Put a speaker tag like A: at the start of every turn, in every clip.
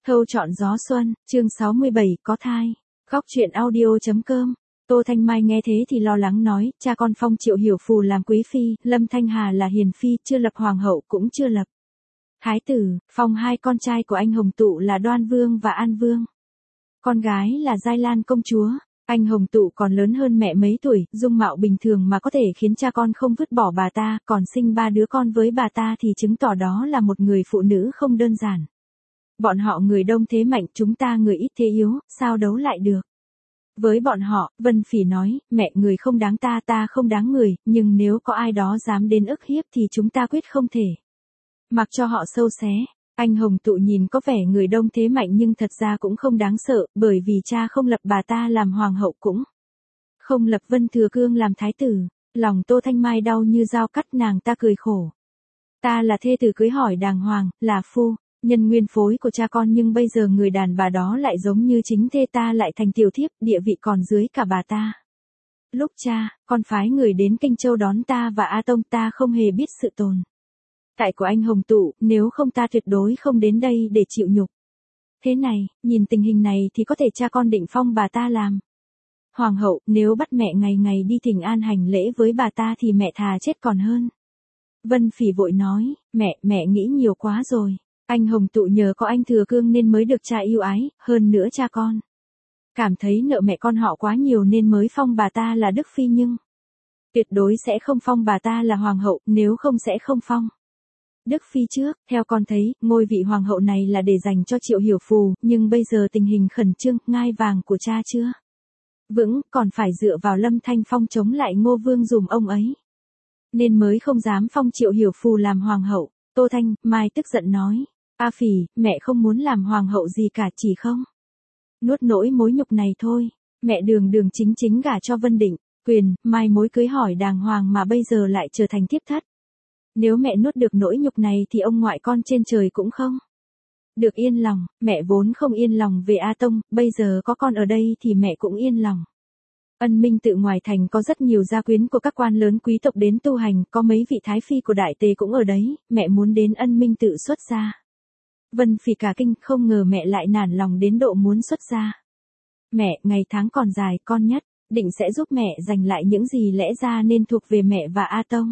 A: Thâu chọn gió xuân, chương 67, có thai. Góc truyện audio.com. Tô Thanh Mai nghe thế thì lo lắng nói, cha con phong Triệu Hiểu Phù làm quý phi, Lâm Thanh Hà là hiền phi, chưa lập hoàng hậu cũng chưa lập thái tử, phong hai con trai của anh Hồng Tụ là Đoan Vương và An Vương. Con gái là Giai Lan công chúa. Anh Hồng Tụ còn lớn hơn mẹ mấy tuổi, dung mạo bình thường mà có thể khiến cha con không vứt bỏ bà ta, còn sinh 3 đứa con với bà ta thì chứng tỏ đó là một người phụ nữ không đơn giản. Bọn họ người đông thế mạnh, chúng ta người ít thế yếu, sao đấu lại được. Với bọn họ, Vân Phỉ nói, mẹ người không đáng ta, ta không đáng người, nhưng nếu có ai đó dám đến ức hiếp thì chúng ta quyết không thể mặc cho họ sâu xé. Anh Hồng Tụ nhìn có vẻ người đông thế mạnh nhưng thật ra cũng không đáng sợ, bởi vì cha không lập bà ta làm hoàng hậu cũng không lập Vân Thừa Cương làm thái tử. Lòng Tô Thanh Mai đau như dao cắt, nàng ta cười khổ. Ta là thê tử cưới hỏi đàng hoàng, là phu nhân nguyên phối của cha con, nhưng bây giờ người đàn bà đó lại giống như chính thê ta, lại thành tiểu thiếp, địa vị còn dưới cả bà ta. Lúc cha con phái người đến Kinh Châu đón ta và A Tông, ta không hề biết sự tồn tại của anh Hồng Tụ, nếu không ta tuyệt đối không đến đây để chịu nhục. Thế này, nhìn tình hình này thì có thể cha con định phong bà ta làm hoàng hậu, nếu bắt mẹ ngày ngày đi thỉnh an hành lễ với bà ta thì mẹ thà chết còn hơn. Vân Phỉ vội nói, mẹ nghĩ nhiều quá rồi. Anh Hồng Tụ nhờ có anh Thừa Cương nên mới được cha yêu ái, hơn nữa cha con cảm thấy nợ mẹ con họ quá nhiều nên mới phong bà ta là Đức Phi, nhưng tuyệt đối sẽ không phong bà ta là hoàng hậu, nếu không sẽ không phong Đức Phi trước. Theo con thấy, ngôi vị hoàng hậu này là để dành cho Triệu Hiểu Phù, nhưng bây giờ tình hình khẩn trương, ngai vàng của cha chưa vững, còn phải dựa vào Lâm Thanh Phong chống lại Ngô Vương dùm ông ấy, nên mới không dám phong Triệu Hiểu Phù làm hoàng hậu. Tô Thanh Mai tức giận nói, A Phỉ, mẹ không muốn làm hoàng hậu gì cả, chỉ không nuốt nỗi mối nhục này thôi. Mẹ đường đường chính chính gả cho Vân Định, quyền, mai mối cưới hỏi đàng hoàng mà bây giờ lại trở thành thiếp thất. Nếu mẹ nuốt được nỗi nhục này thì ông ngoại con trên trời cũng không được yên lòng. Mẹ vốn không yên lòng về A Tông, bây giờ có con ở đây thì mẹ cũng yên lòng. Ân Minh Tự ngoài thành có rất nhiều gia quyến của các quan lớn quý tộc đến tu hành, có mấy vị thái phi của đại tề cũng ở đấy, mẹ muốn đến Ân Minh Tự xuất gia. Vân Phỉ cả kinh, không ngờ mẹ lại nản lòng đến độ muốn xuất gia. Mẹ, ngày tháng còn dài, con nhất định sẽ giúp mẹ giành lại những gì lẽ ra nên thuộc về mẹ và A Tông.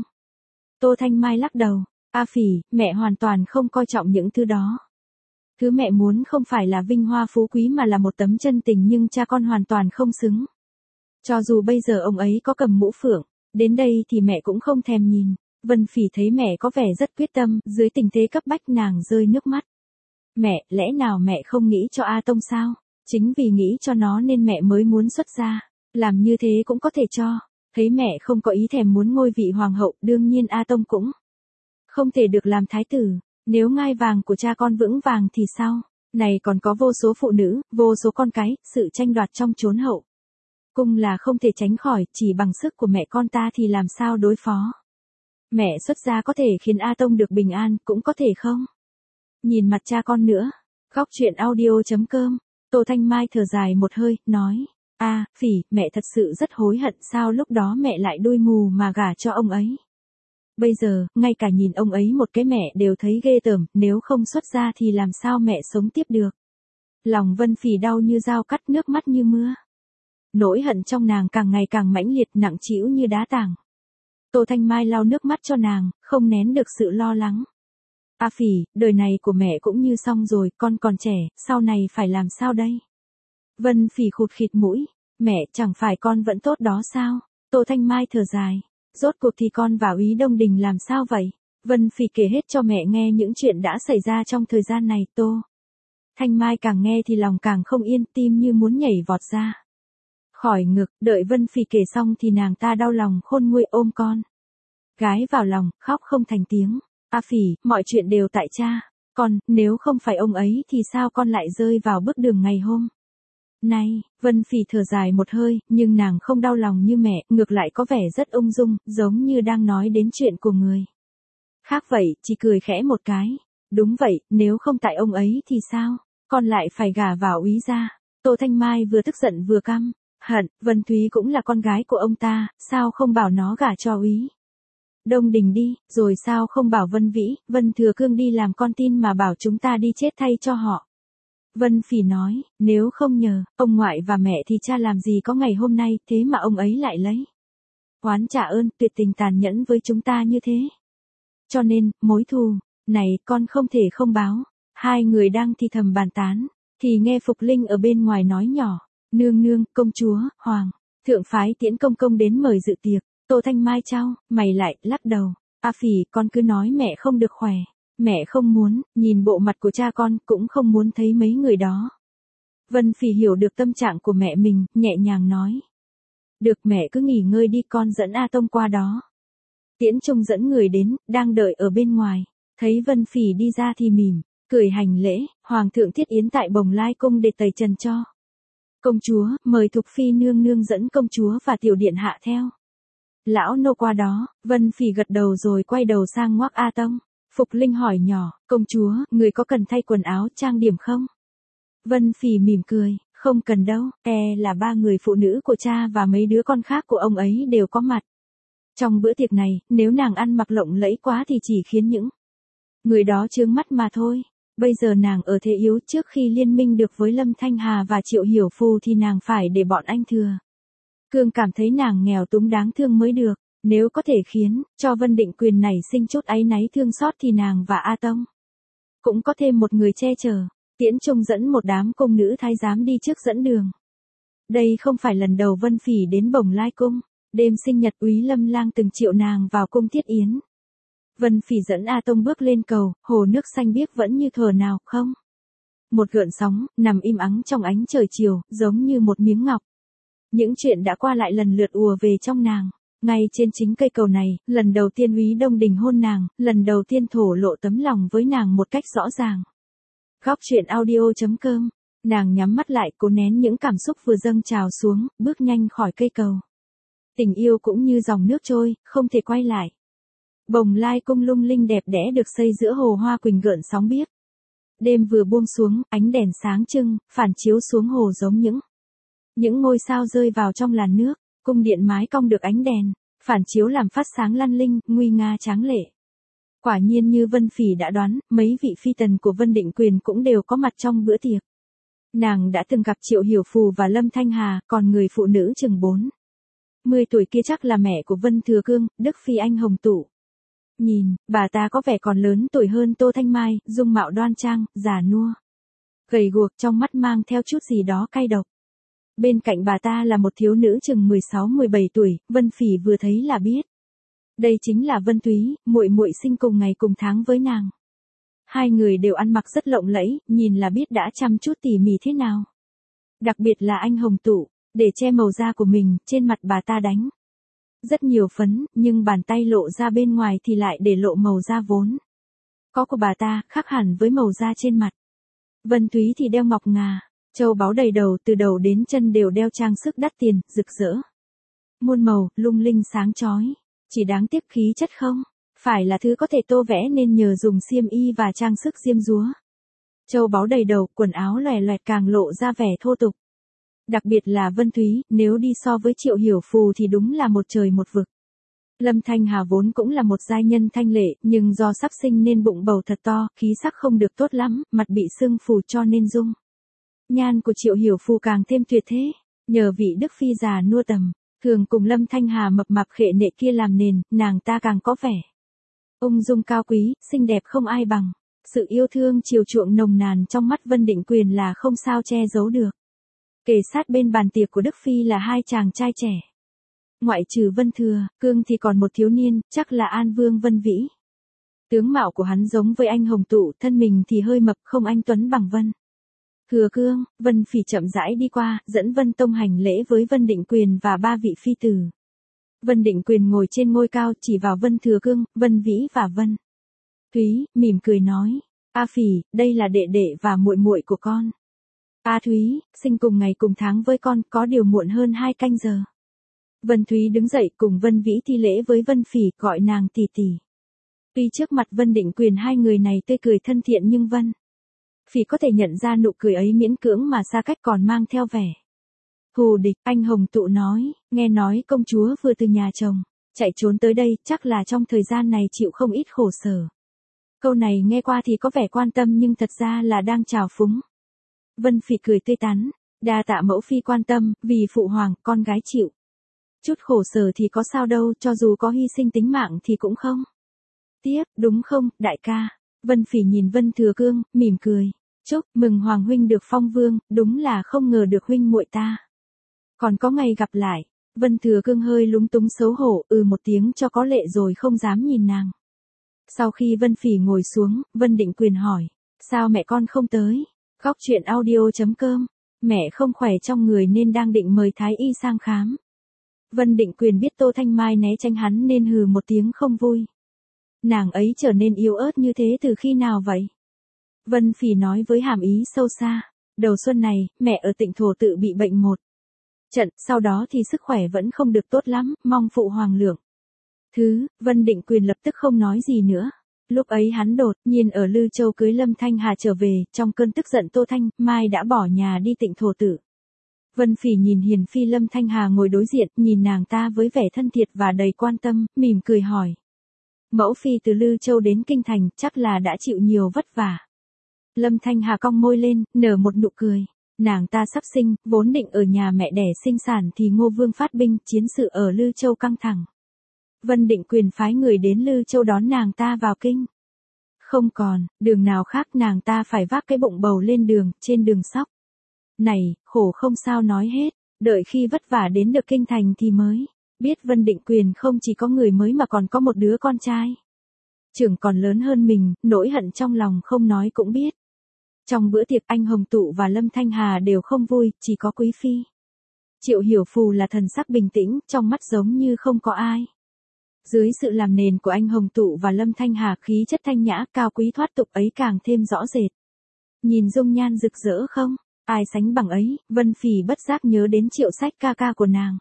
A: Tô Thanh Mai lắc đầu, A Phỉ, mẹ hoàn toàn không coi trọng những thứ đó. Thứ mẹ muốn không phải là vinh hoa phú quý mà là một tấm chân tình, nhưng cha con hoàn toàn không xứng. Cho dù bây giờ ông ấy có cầm mũ phượng đến đây thì mẹ cũng không thèm nhìn. Vân Phỉ thấy mẹ có vẻ rất quyết tâm, dưới tình thế cấp bách nàng rơi nước mắt. Mẹ, lẽ nào mẹ không nghĩ cho A Tông sao? Chính vì nghĩ cho nó nên mẹ mới muốn xuất gia. Làm như thế cũng có thể cho. Thấy mẹ không có ý thèm muốn ngôi vị hoàng hậu, đương nhiên A Tông cũng không thể được làm thái tử. Nếu ngai vàng của cha con vững vàng thì sao? Này còn có vô số phụ nữ, vô số con cái, sự tranh đoạt trong chốn hậu cung là không thể tránh khỏi, chỉ bằng sức của mẹ con ta thì làm sao đối phó. Mẹ xuất gia có thể khiến A Tông được bình an, cũng có thể không nhìn mặt cha con nữa. Góc truyện audio.com. Tô Thanh Mai thở dài một hơi, nói, A Phỉ, mẹ thật sự rất hối hận, sao lúc đó mẹ lại đuôi mù mà gả cho ông ấy. Bây giờ, ngay cả nhìn ông ấy một cái mẹ đều thấy ghê tởm, nếu không xuất gia thì làm sao mẹ sống tiếp được. Lòng Vân Phỉ đau như dao cắt, nước mắt như mưa. Nỗi hận trong nàng càng ngày càng mãnh liệt, nặng trĩu như đá tảng. Tô Thanh Mai lau nước mắt cho nàng, không nén được sự lo lắng. A Phỉ, đời này của mẹ cũng như xong rồi, con còn trẻ, sau này phải làm sao đây? Vân Phỉ khụt khịt mũi, mẹ, chẳng phải con vẫn tốt đó sao? Tô Thanh Mai thở dài, rốt cuộc thì con vào Úy Đông Đình làm sao vậy? Vân Phỉ kể hết cho mẹ nghe những chuyện đã xảy ra trong thời gian này. Tô Thanh Mai càng nghe thì lòng càng không yên, tim như muốn nhảy vọt ra khỏi ngực. Đợi Vân Phỉ kể xong thì nàng ta đau lòng khôn nguôi, ôm con gái vào lòng, khóc không thành tiếng. A Phỉ, mọi chuyện đều tại cha con, nếu không phải ông ấy thì sao con lại rơi vào bước đường ngày hôm nay. Vân Phỉ thở dài một hơi, nhưng nàng không đau lòng như mẹ, ngược lại có vẻ rất ung dung, giống như đang nói đến chuyện của người khác vậy, chỉ cười khẽ một cái. Đúng vậy, nếu không tại ông ấy thì sao, con lại phải gả vào Úy gia. Tô Thanh Mai vừa tức giận vừa căm hận, Vân Thúy cũng là con gái của ông ta, sao không bảo nó gả cho Úy Đông Đình đi, rồi sao không bảo Vân Vĩ, Vân Thừa Cương đi làm con tin mà bảo chúng ta đi chết thay cho họ. Vân Phỉ nói, nếu không nhờ, ông ngoại và mẹ thì cha làm gì có ngày hôm nay, thế mà ông ấy lại lấy oán trả ơn, tuyệt tình tàn nhẫn với chúng ta như thế. Cho nên, mối thù này con không thể không báo. Hai người đang thì thầm bàn tán, thì nghe Phục Linh ở bên ngoài nói nhỏ, nương nương, công chúa, hoàng thượng phái Tiễn công công đến mời dự tiệc. Tô Thanh Mai trao mày lại, lắc đầu, A Phỉ, con cứ nói mẹ không được khỏe, mẹ không muốn, nhìn bộ mặt của cha con cũng không muốn thấy mấy người đó. Vân Phỉ hiểu được tâm trạng của mẹ mình, nhẹ nhàng nói, được mẹ cứ nghỉ ngơi đi, con dẫn A Tông qua đó. Tiễn Trung dẫn người đến, đang đợi ở bên ngoài, thấy Vân Phỉ đi ra thì mỉm cười hành lễ, hoàng thượng thiết yến tại Bồng Lai cung để tẩy trần cho công chúa, mời Thục Phi nương nương dẫn công chúa và tiểu điện hạ theo. Lão nô qua đó. Vân Phỉ gật đầu rồi quay đầu sang ngoắc A Tông. Phục Linh hỏi nhỏ, công chúa, người có cần thay quần áo trang điểm không? Vân Phỉ mỉm cười, không cần đâu, là ba người phụ nữ của cha và mấy đứa con khác của ông ấy đều có mặt. Trong bữa tiệc này, nếu nàng ăn mặc lộng lẫy quá thì chỉ khiến những người đó chướng mắt mà thôi. Bây giờ nàng ở thế yếu, trước khi liên minh được với Lâm Thanh Hà và Triệu Hiểu Phù thì nàng phải để bọn anh Thừa Cương cảm thấy nàng nghèo túng đáng thương mới được. Nếu có thể khiến cho Vân Định Quyền nảy sinh chút áy náy thương xót thì nàng và A Tông cũng có thêm một người che chở. Tiễn Trung dẫn một đám cung nữ thái giám đi trước dẫn đường. Đây không phải lần đầu Vân Phỉ đến Bồng Lai cung. Đêm sinh nhật Úy Lâm Lang từng triệu nàng vào cung thiết yến. Vân Phỉ dẫn A Tông bước lên cầu, hồ nước xanh biếc vẫn như thuở nào không. Một gợn sóng, nằm im ắng trong ánh trời chiều, giống như một miếng ngọc. Những chuyện đã qua lại lần lượt ùa về trong nàng. Ngay trên chính cây cầu này, lần đầu tiên Úy Đông Đình hôn nàng, lần đầu tiên thổ lộ tấm lòng với nàng một cách rõ ràng. Góc truyện audio.com. Nàng nhắm mắt lại, cố nén những cảm xúc vừa dâng trào xuống, bước nhanh khỏi cây cầu. Tình yêu cũng như dòng nước trôi, không thể quay lại. Bồng Lai cung lung linh đẹp đẽ được xây giữa hồ hoa quỳnh gợn sóng biếc. Đêm vừa buông xuống, ánh đèn sáng trưng, phản chiếu xuống hồ giống những ngôi sao rơi vào trong làn nước. Cung điện mái cong được ánh đèn phản chiếu làm phát sáng lăn linh, nguy nga tráng lệ. Quả nhiên như Vân Phỉ đã đoán, mấy vị phi tần của Vân Định Quyền cũng đều có mặt trong bữa tiệc. Nàng đã từng gặp Triệu Hiểu Phù và Lâm Thanh Hà, còn người phụ nữ chừng 40 tuổi kia chắc là mẹ của Vân Thừa Cương, Đức Phi Anh Hồng Tụ. Nhìn, bà ta có vẻ còn lớn tuổi hơn Tô Thanh Mai, dung mạo đoan trang, già nua, gầy guộc, trong mắt mang theo chút gì đó cay độc. Bên cạnh bà ta là một thiếu nữ chừng 16-17 tuổi, Vân Phỉ vừa thấy là biết. Đây chính là Vân Túy, muội muội sinh cùng ngày cùng tháng với nàng. Hai người đều ăn mặc rất lộng lẫy, nhìn là biết đã chăm chút tỉ mỉ thế nào. Đặc biệt là anh Hồng Tụ, để che màu da của mình, trên mặt bà ta đánh rất nhiều phấn, nhưng bàn tay lộ ra bên ngoài thì lại để lộ màu da vốn có của bà ta, khác hẳn với màu da trên mặt. Vân Túy thì đeo ngọc ngà, châu báu đầy đầu, từ đầu đến chân đều đeo trang sức đắt tiền, rực rỡ, muôn màu, lung linh sáng chói. Chỉ đáng tiếc khí chất không phải là thứ có thể tô vẽ nên nhờ dùng xiêm y và trang sức diêm dúa. Châu báu đầy đầu, quần áo lòe loẹt càng lộ ra vẻ thô tục. Đặc biệt là Vân Túy, nếu đi so với Triệu Hiểu Phù thì đúng là một trời một vực. Lâm Thanh Hà vốn cũng là một giai nhân thanh lệ, nhưng do sắp sinh nên bụng bầu thật to, khí sắc không được tốt lắm, mặt bị sưng phù cho nên dung nhan của Triệu Hiểu Phù càng thêm tuyệt thế. Nhờ vị Đức Phi già nua tầm thường cùng Lâm Thanh Hà mập mạp khệ nệ kia làm nền, nàng ta càng có vẻ ung dung cao quý, xinh đẹp không ai bằng. Sự yêu thương chiều chuộng nồng nàn trong mắt Vân Định Quyền là không sao che giấu được. Kề sát bên bàn tiệc của Đức Phi là hai chàng trai trẻ. Ngoại trừ Vân Thừa Cương thì còn một thiếu niên, chắc là An Vương Vân Vĩ. Tướng mạo của hắn giống với anh Hồng Tụ, thân mình thì hơi mập, không anh tuấn bằng Vân Thừa Cương. Vân Phỉ chậm rãi đi qua, dẫn Vân Tông hành lễ với Vân Định Quyền và ba vị phi tử. Vân Định Quyền ngồi trên ngôi cao, chỉ vào Vân Thừa Cương, Vân Vĩ và Vân Thúy, mỉm cười nói: "A Phỉ, đây là đệ đệ và muội muội của con. A Thúy, sinh cùng ngày cùng tháng với con, có điều muộn hơn 2 canh giờ." Vân Thúy đứng dậy cùng Vân Vĩ thi lễ với Vân Phỉ, gọi nàng tỷ tỷ. Tuy trước mặt Vân Định Quyền hai người này tươi cười thân thiện nhưng Vân Phỉ có thể nhận ra nụ cười ấy miễn cưỡng mà xa cách còn mang theo vẻ thù địch. Anh Hồng Tụ nói: "Nghe nói công chúa vừa từ nhà chồng chạy trốn tới đây, chắc là trong thời gian này chịu không ít khổ sở." Câu này nghe qua thì có vẻ quan tâm nhưng thật ra là đang trào phúng. Vân Phỉ cười tươi tắn, đa tạ mẫu phi quan tâm, vì phụ hoàng, con gái chịu. Chút khổ sở thì có sao đâu, cho dù có hy sinh tính mạng thì cũng không. Tiếp, đúng không, đại ca? Vân Phỉ nhìn Vân Thừa Cương, mỉm cười. Chúc mừng hoàng huynh được phong vương, đúng là không ngờ được huynh muội ta. Còn có ngày gặp lại. Vân Thừa Cương hơi lúng túng xấu hổ, một tiếng cho có lệ rồi không dám nhìn nàng. Sau khi Vân Phỉ ngồi xuống, Vân Định Quyền hỏi, sao mẹ con không tới? Góc truyện audio.com, mẹ không khỏe trong người nên đang định mời Thái Y sang khám. Vân Định Quyền biết Tô Thanh Mai né tránh hắn nên hừ một tiếng không vui. Nàng ấy trở nên yếu ớt như thế từ khi nào vậy? Vân Phỉ nói với hàm ý sâu xa, đầu xuân này, mẹ ở Tịnh Thổ Tự bị bệnh một trận, sau đó thì sức khỏe vẫn không được tốt lắm, mong phụ hoàng lượng. Vân Định Quyền lập tức không nói gì nữa. Lúc ấy hắn đột nhiên ở Lư Châu cưới Lâm Thanh Hà trở về, trong cơn tức giận Tô Thanh Mai đã bỏ nhà đi Tịnh Thổ Tự. Vân Phỉ nhìn hiền phi Lâm Thanh Hà ngồi đối diện, nhìn nàng ta với vẻ thân thiệt và đầy quan tâm, mỉm cười hỏi. Mẫu phi từ Lư Châu đến Kinh Thành, chắc là đã chịu nhiều vất vả. Lâm Thanh Hà cong môi lên, nở một nụ cười. Nàng ta sắp sinh, vốn định ở nhà mẹ đẻ sinh sản thì Ngô Vương phát binh, chiến sự ở Lư Châu căng thẳng. Vân Định Quyền phái người đến Lư Châu đón nàng ta vào kinh. Không còn đường nào khác, nàng ta phải vác cái bụng bầu lên đường, trên đường sóc. Này, khổ không sao nói hết, đợi khi vất vả đến được Kinh Thành thì mới biết Vân Định Quyền không chỉ có người mới mà còn có một đứa con trai. Trưởng còn lớn hơn mình, nỗi hận trong lòng không nói cũng biết. Trong bữa tiệc anh Hồng Tụ và Lâm Thanh Hà đều không vui, chỉ có Quý Phi. Triệu Hiểu Phù là thần sắc bình tĩnh, trong mắt giống như không có ai. Dưới sự làm nền của anh Hồng Tụ và Lâm Thanh Hà, khí chất thanh nhã, cao quý thoát tục ấy càng thêm rõ rệt. Nhìn dung nhan rực rỡ không? Ai sánh bằng ấy, Vân Phỉ bất giác nhớ đến Triệu Sách ca ca của nàng.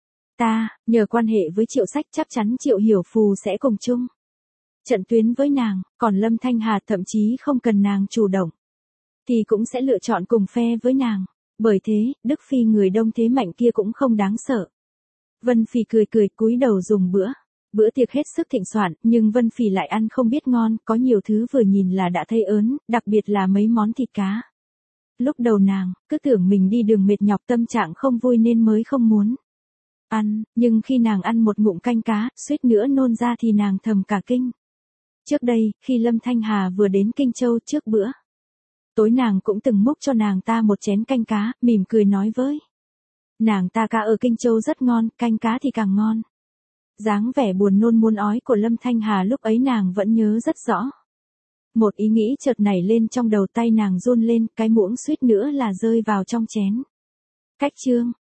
A: Nhờ quan hệ với Triệu Sách chắc chắn Triệu Hiểu Phù sẽ cùng chung trận tuyến với nàng, còn Lâm Thanh Hà thậm chí không cần nàng chủ động, thì cũng sẽ lựa chọn cùng phe với nàng. Bởi thế, Đức Phi người đông thế mạnh kia cũng không đáng sợ. Vân Phỉ cười cúi đầu dùng bữa. Bữa tiệc hết sức thịnh soạn, nhưng Vân Phỉ lại ăn không biết ngon, có nhiều thứ vừa nhìn là đã thấy ớn, đặc biệt là mấy món thịt cá. Lúc đầu nàng cứ tưởng mình đi đường mệt nhọc, tâm trạng không vui nên mới không muốn ăn, nhưng khi nàng ăn một ngụm canh cá, suýt nữa nôn ra thì nàng thầm cả kinh. Trước đây, khi Lâm Thanh Hà vừa đến Kinh Châu trước bữa tối, nàng cũng từng múc cho nàng ta một chén canh cá, mỉm cười nói với nàng ta cá ở Kinh Châu rất ngon, canh cá thì càng ngon. Dáng vẻ buồn nôn muốn ói của Lâm Thanh Hà lúc ấy nàng vẫn nhớ rất rõ. Một ý nghĩ chợt nảy lên trong đầu, tay nàng run lên, cái muỗng suýt nữa là rơi vào trong chén. Cách chương